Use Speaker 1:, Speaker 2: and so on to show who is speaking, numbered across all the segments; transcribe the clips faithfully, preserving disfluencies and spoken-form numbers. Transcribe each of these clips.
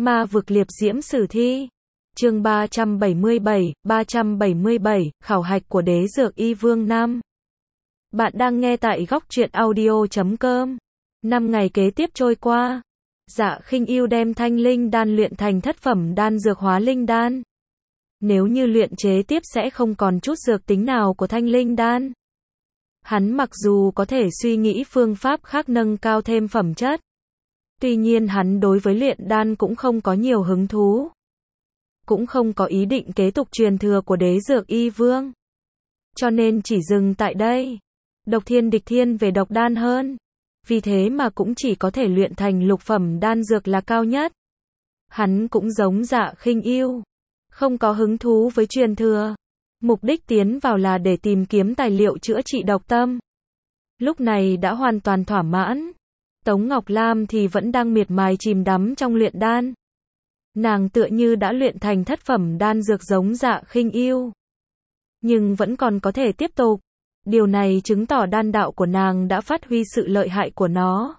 Speaker 1: Ma vực liệp diễm sử thi. Chương ba trăm bảy mươi bảy, ba trăm bảy mươi bảy, khảo hạch của đế dược y vương năm. Bạn đang nghe tại góc truyện audio chấm com. Năm ngày kế tiếp trôi qua. Dạ Khinh Ưu đem thanh linh đan luyện thành thất phẩm đan dược hóa linh đan. Nếu như luyện chế tiếp sẽ không còn chút dược tính nào của thanh linh đan. Hắn mặc dù có thể suy nghĩ phương pháp khác nâng cao thêm phẩm chất. Tuy nhiên hắn đối với luyện đan cũng không có nhiều hứng thú. Cũng không có ý định kế tục truyền thừa của đế dược y vương. Cho nên chỉ dừng tại đây. Độc thiên địch thiên về độc đan hơn. Vì thế mà cũng chỉ có thể luyện thành lục phẩm đan dược là cao nhất. Hắn cũng giống Dạ Khinh Ưu, không có hứng thú với truyền thừa. Mục đích tiến vào là để tìm kiếm tài liệu chữa trị độc tâm. Lúc này đã hoàn toàn thỏa mãn. Tống Ngọc Lam thì vẫn đang miệt mài chìm đắm trong luyện đan. Nàng tựa như đã luyện thành thất phẩm đan dược giống Dạ Khinh Ưu, nhưng vẫn còn có thể tiếp tục. Điều này chứng tỏ đan đạo của nàng đã phát huy sự lợi hại của nó.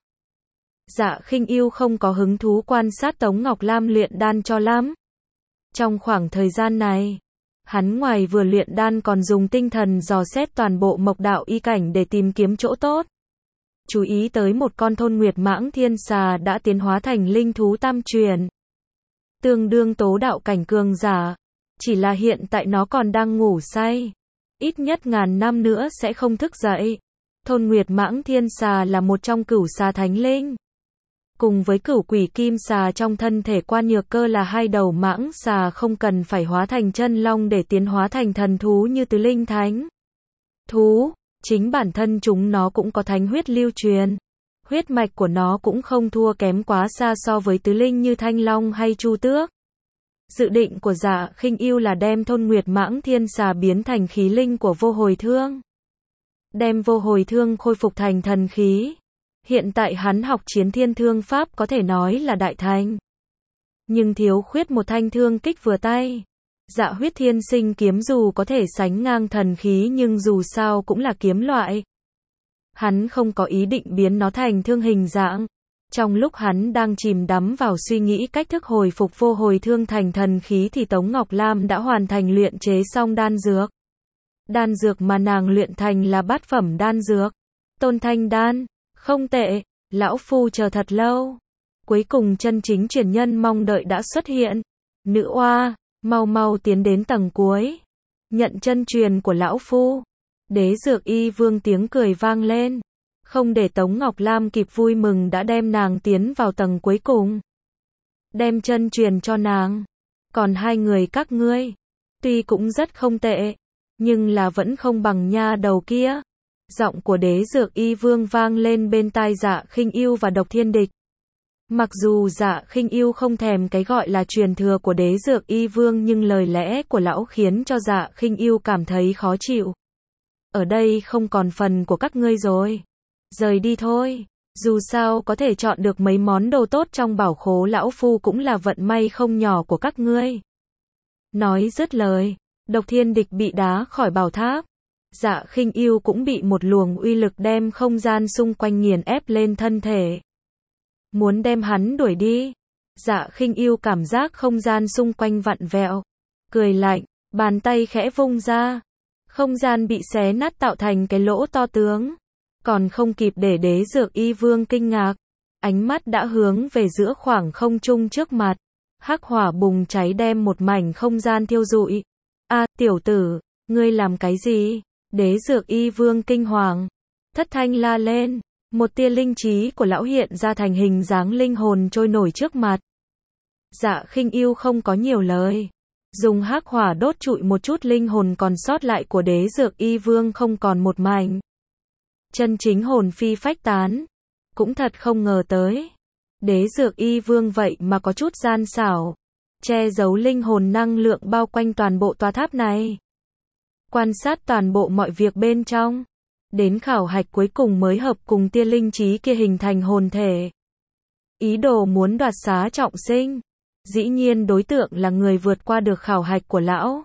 Speaker 1: Dạ Khinh Ưu không có hứng thú quan sát Tống Ngọc Lam luyện đan cho lắm. Trong khoảng thời gian này, hắn ngoài vừa luyện đan còn dùng tinh thần dò xét toàn bộ mộc đạo y cảnh để tìm kiếm chỗ tốt. Chú ý tới một con thôn nguyệt mãng thiên xà đã tiến hóa thành linh thú tam truyền. Tương đương tố đạo cảnh cường giả. Chỉ là hiện tại nó còn đang ngủ say. Ít nhất ngàn năm nữa sẽ không thức dậy. Thôn nguyệt mãng thiên xà là một trong cửu xà thánh linh. Cùng với cửu quỷ kim xà trong thân thể Quan Nhược Cơ là hai đầu mãng xà không cần phải hóa thành chân long để tiến hóa thành thần thú như tứ linh thánh thú. Chính bản thân chúng nó cũng có thánh huyết lưu truyền. Huyết mạch của nó cũng không thua kém quá xa so với tứ linh như Thanh Long hay Chu Tước. Dự định của Dạ Khinh Ưu là đem thôn nguyệt mãng thiên xà biến thành khí linh của vô hồi thương. Đem vô hồi thương khôi phục thành thần khí. Hiện tại hắn học chiến thiên thương pháp có thể nói là đại thành. Nhưng thiếu khuyết một thanh thương kích vừa tay. Dạ huyết thiên sinh kiếm dù có thể sánh ngang thần khí nhưng dù sao cũng là kiếm loại. Hắn không có ý định biến nó thành thương hình dạng. Trong lúc hắn đang chìm đắm vào suy nghĩ cách thức hồi phục vô hồi thương thành thần khí thì Tống Ngọc Lam đã hoàn thành luyện chế xong đan dược. Đan dược mà nàng luyện thành là bát phẩm đan dược. Tôn Thanh đan. Không tệ, lão phu chờ thật lâu. Cuối cùng chân chính truyền nhân mong đợi đã xuất hiện. Nữ oa, mau mau tiến đến tầng cuối. Nhận chân truyền của lão phu. Đế dược y vương tiếng cười vang lên. Không để Tống Ngọc Lam kịp vui mừng đã đem nàng tiến vào tầng cuối cùng. Đem chân truyền cho nàng. Còn hai người các ngươi, tuy cũng rất không tệ, nhưng là vẫn không bằng nha đầu kia. Giọng của đế dược y vương vang lên bên tai Dạ Khinh Ưu và Độc Thiên Địch. Mặc dù Dạ Khinh Ưu không thèm cái gọi là truyền thừa của đế dược y vương nhưng lời lẽ của lão khiến cho Dạ Khinh Ưu cảm thấy khó chịu. Ở đây không còn phần của các ngươi rồi. Rời đi thôi. Dù sao có thể chọn được mấy món đồ tốt trong bảo khố lão phu cũng là vận may không nhỏ của các ngươi. Nói dứt lời, Độc Thiên Địch bị đá khỏi bảo tháp. Dạ Khinh Ưu cũng bị một luồng uy lực đem không gian xung quanh nghiền ép lên thân thể. Muốn đem hắn đuổi đi. Dạ Khinh Ưu cảm giác không gian xung quanh vặn vẹo. Cười lạnh, bàn tay khẽ vung ra. Không gian bị xé nát tạo thành cái lỗ to tướng. Còn không kịp để đế dược y vương kinh ngạc. Ánh mắt đã hướng về giữa khoảng không trung trước mặt. Hắc hỏa bùng cháy đem một mảnh không gian thiêu rụi. A, tiểu tử, ngươi làm cái gì? Đế dược y vương kinh hoàng. Thất thanh la lên. Một tia linh trí của lão hiện ra thành hình dáng linh hồn trôi nổi trước mặt. Dạ Khinh Ưu không có nhiều lời. Dùng hắc hỏa đốt trụi một chút linh hồn còn sót lại của đế dược y vương không còn một mảnh. Chân chính hồn phi phách tán. Cũng thật không ngờ tới. Đế dược y vương vậy mà có chút gian xảo. Che giấu linh hồn năng lượng bao quanh toàn bộ tòa tháp này. Quan sát toàn bộ mọi việc bên trong. Đến khảo hạch cuối cùng mới hợp cùng tia linh trí kia hình thành hồn thể. Ý đồ muốn đoạt xá trọng sinh. Dĩ nhiên đối tượng là người vượt qua được khảo hạch của lão.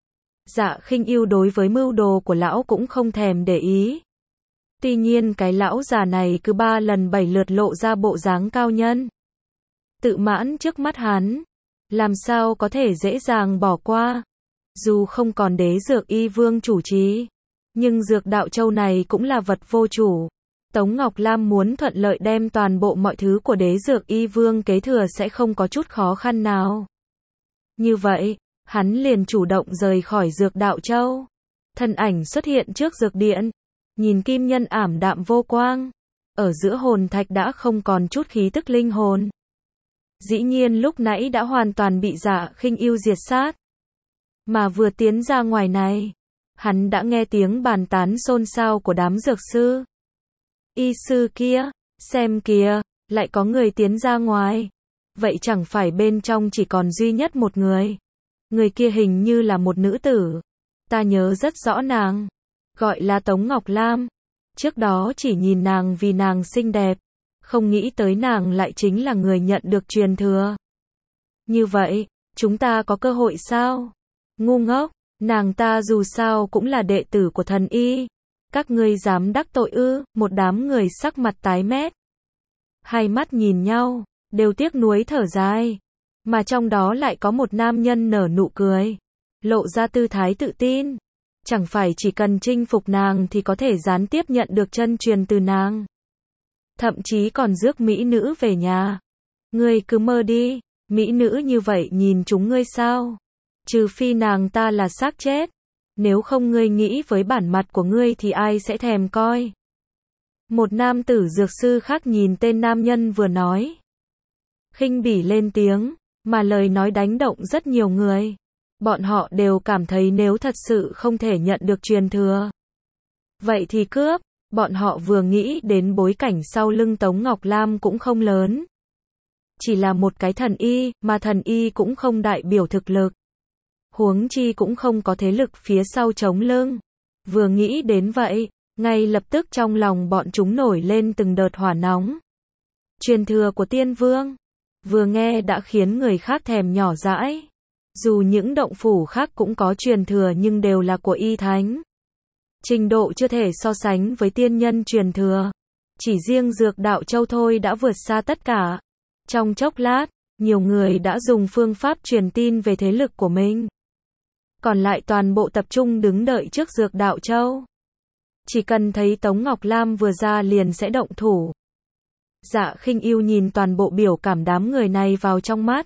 Speaker 1: Dạ Khinh Ưu đối với mưu đồ của lão cũng không thèm để ý. Tuy nhiên cái lão già này cứ ba lần bảy lượt lộ ra bộ dáng cao nhân. tự mãn trước mắt hắn, làm sao có thể dễ dàng bỏ qua. Dù không còn đế dược y vương chủ trì, nhưng dược đạo châu này cũng là vật vô chủ. Tống Ngọc Lam muốn thuận lợi đem toàn bộ mọi thứ của đế dược y vương kế thừa sẽ không có chút khó khăn nào. Như vậy, hắn liền chủ động rời khỏi dược đạo châu. Thân ảnh xuất hiện trước dược điện, nhìn kim nhân ảm đạm vô quang. Ở giữa hồn thạch đã không còn chút khí tức linh hồn. Dĩ nhiên lúc nãy đã hoàn toàn bị Dạ Khinh Ưu diệt sát. Mà vừa tiến ra ngoài này, hắn đã nghe tiếng bàn tán xôn xao của đám dược sư. Y sư kia, xem kìa, lại có người tiến ra ngoài. Vậy chẳng phải bên trong chỉ còn duy nhất một người. Người kia hình như là một nữ tử. Ta nhớ rất rõ nàng. Gọi là Tống Ngọc Lam. Trước đó chỉ nhìn nàng vì nàng xinh đẹp. Không nghĩ tới nàng lại chính là người nhận được truyền thừa. Như vậy, chúng ta có cơ hội sao? Ngu ngốc, nàng ta dù sao cũng là đệ tử của thần y. Các ngươi dám đắc tội ư? Một đám người sắc mặt tái mét. Hai mắt nhìn nhau, đều tiếc nuối thở dài. Mà trong đó lại có một nam nhân nở nụ cười, lộ ra tư thái tự tin. Chẳng phải chỉ cần chinh phục nàng thì có thể gián tiếp nhận được chân truyền từ nàng. Thậm chí còn rước mỹ nữ về nhà. Ngươi cứ mơ đi, mỹ nữ như vậy nhìn chúng ngươi sao? Trừ phi nàng ta là xác chết. Nếu không ngươi nghĩ với bản mặt của ngươi thì ai sẽ thèm coi. Một nam tử dược sư khác nhìn tên nam nhân vừa nói. Khinh bỉ lên tiếng, mà lời nói đánh động rất nhiều người. Bọn họ đều cảm thấy nếu thật sự không thể nhận được truyền thừa, vậy thì cướp. Bọn họ vừa nghĩ đến bối cảnh sau lưng Tống Ngọc Lam cũng không lớn. Chỉ là một cái thần y, mà thần y cũng không đại biểu thực lực. Huống chi cũng không có thế lực phía sau chống lưng. Vừa nghĩ đến vậy, ngay lập tức trong lòng bọn chúng nổi lên từng đợt hỏa nóng. Truyền thừa của tiên vương, vừa nghe đã khiến người khác thèm nhỏ dãi. Dù những động phủ khác cũng có truyền thừa nhưng đều là của y thánh. Trình độ chưa thể so sánh với tiên nhân truyền thừa. Chỉ riêng dược đạo châu thôi đã vượt xa tất cả. Trong chốc lát, nhiều người đã dùng phương pháp truyền tin về thế lực của mình. Còn lại toàn bộ tập trung đứng đợi trước dược đạo châu. Chỉ cần thấy Tống Ngọc Lam vừa ra liền sẽ động thủ. Dạ Khinh Ưu nhìn toàn bộ biểu cảm đám người này vào trong mắt.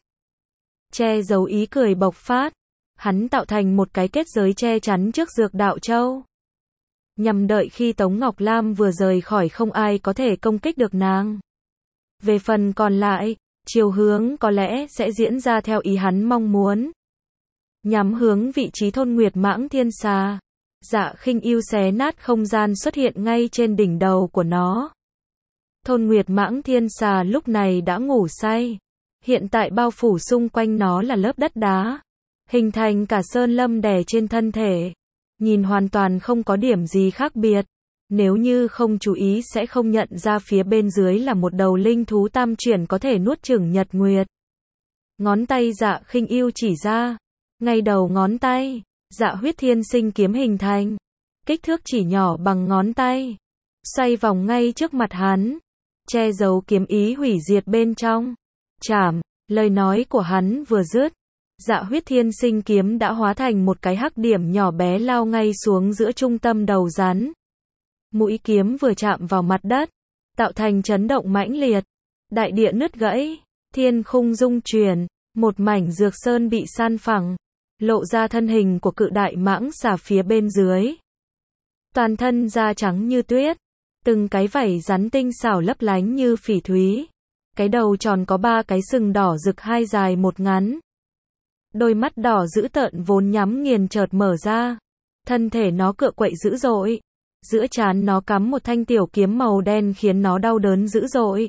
Speaker 1: Che giấu ý cười bộc phát. Hắn tạo thành một cái kết giới che chắn trước dược đạo châu. Nhằm đợi khi Tống Ngọc Lam vừa rời khỏi không ai có thể công kích được nàng. Về phần còn lại, chiều hướng có lẽ sẽ diễn ra theo ý hắn mong muốn. Nhắm hướng vị trí thôn Nguyệt Mãng Thiên Xà. Dạ Khinh Ưu xé nát không gian xuất hiện ngay trên đỉnh đầu của nó. Thôn Nguyệt Mãng Thiên Xà lúc này đã ngủ say. Hiện tại bao phủ xung quanh nó là lớp đất đá. Hình thành cả sơn lâm đè trên thân thể. Nhìn hoàn toàn không có điểm gì khác biệt. Nếu như không chú ý sẽ không nhận ra phía bên dưới là một đầu linh thú tam chuyển có thể nuốt chửng nhật nguyệt. Ngón tay Dạ Khinh Ưu chỉ ra. Ngay đầu ngón tay, Dạ Huyết Thiên Sinh kiếm hình thành. Kích thước chỉ nhỏ bằng ngón tay. Xoay vòng ngay trước mặt hắn. Che giấu kiếm ý hủy diệt bên trong. Chảm, lời nói của hắn vừa dứt. Dạ Huyết Thiên Sinh kiếm đã hóa thành một cái hắc điểm nhỏ bé lao ngay xuống giữa trung tâm đầu rắn. Mũi kiếm vừa chạm vào mặt đất, tạo thành chấn động mãnh liệt. Đại địa nứt gãy, thiên khung rung chuyển, một mảnh dược sơn bị san phẳng, lộ ra thân hình của cự đại mãng xà phía bên dưới. Toàn thân da trắng như tuyết, từng cái vảy rắn tinh xảo lấp lánh như phỉ thúy. Cái đầu tròn có ba cái sừng đỏ rực hai dài một ngắn. Đôi mắt đỏ dữ tợn vốn nhắm nghiền chợt mở ra. Thân thể nó cựa quậy dữ dội. Giữa trán nó cắm một thanh tiểu kiếm màu đen khiến nó đau đớn dữ dội.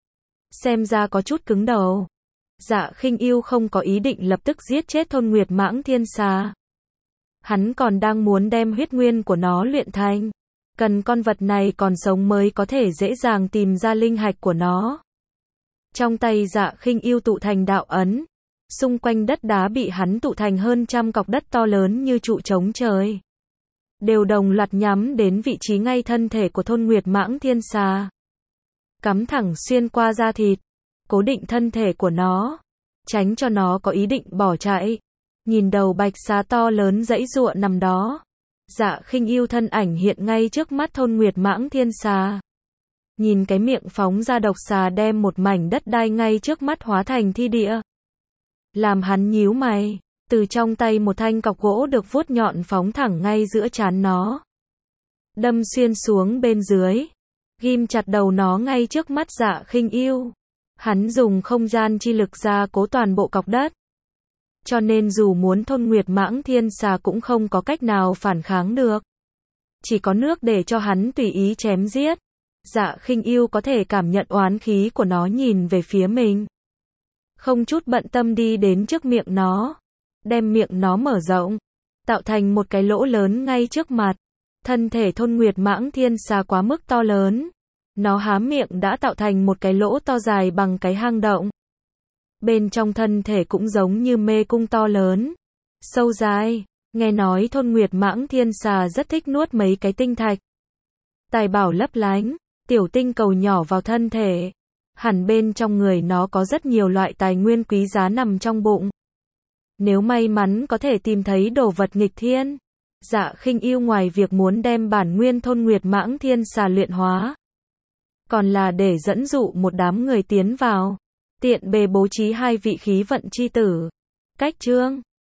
Speaker 1: Xem ra có chút cứng đầu. Dạ Khinh Ưu không có ý định lập tức giết chết thôn Nguyệt Mãng Thiên Xà. Hắn còn đang muốn đem huyết nguyên của nó luyện thành. Cần con vật này còn sống mới có thể dễ dàng tìm ra linh hạch của nó. Trong tay Dạ Khinh Ưu tụ thành đạo ấn. Xung quanh đất đá bị hắn tụ thành hơn trăm cọc đất to lớn như trụ trống trời. Đều đồng loạt nhắm đến vị trí ngay thân thể của thôn Nguyệt Mãng Thiên Xà. Cắm thẳng xuyên qua da thịt. cố định thân thể của nó, tránh cho nó có ý định bỏ chạy. Nhìn đầu bạch xà to lớn giãy giụa nằm đó, Dạ Khinh Yêu thân ảnh hiện ngay trước mắt Thôn Nguyệt Mãng Thiên Xà. Nhìn cái miệng phóng ra độc xà đem một mảnh đất đai ngay trước mắt hóa thành thi địa. Làm hắn nhíu mày, từ trong tay một thanh cọc gỗ được vuốt nhọn phóng thẳng ngay giữa trán nó. Đâm xuyên xuống bên dưới, ghim chặt đầu nó ngay trước mắt Dạ Khinh Yêu. Hắn dùng không gian chi lực gia cố toàn bộ cọc đất. Cho nên dù muốn Thôn Nguyệt Mãng Thiên Xà cũng không có cách nào phản kháng được. Chỉ có nước để cho hắn tùy ý chém giết. Dạ Khinh Yêu có thể cảm nhận oán khí của nó nhìn về phía mình. Không chút bận tâm đi đến trước miệng nó. Đem miệng nó mở rộng. Tạo thành một cái lỗ lớn ngay trước mặt. Thân thể Thôn Nguyệt Mãng Thiên Xà quá mức to lớn. Nó há miệng đã tạo thành một cái lỗ to dài bằng cái hang động. Bên trong thân thể cũng giống như mê cung to lớn, sâu dài. Nghe nói Thôn Nguyệt Mãng Thiên Xà rất thích nuốt mấy cái tinh thạch. Tài bảo lấp lánh, tiểu tinh cầu nhỏ vào thân thể. Hẳn bên trong người nó có rất nhiều loại tài nguyên quý giá nằm trong bụng. Nếu may mắn có thể tìm thấy đồ vật nghịch thiên, Dạ Khinh Yêu ngoài việc muốn đem bản nguyên Thôn Nguyệt Mãng Thiên Xà luyện hóa, còn là để dẫn dụ một đám người tiến vào, tiện bề bố trí hai vị khí vận chi tử. Cách chương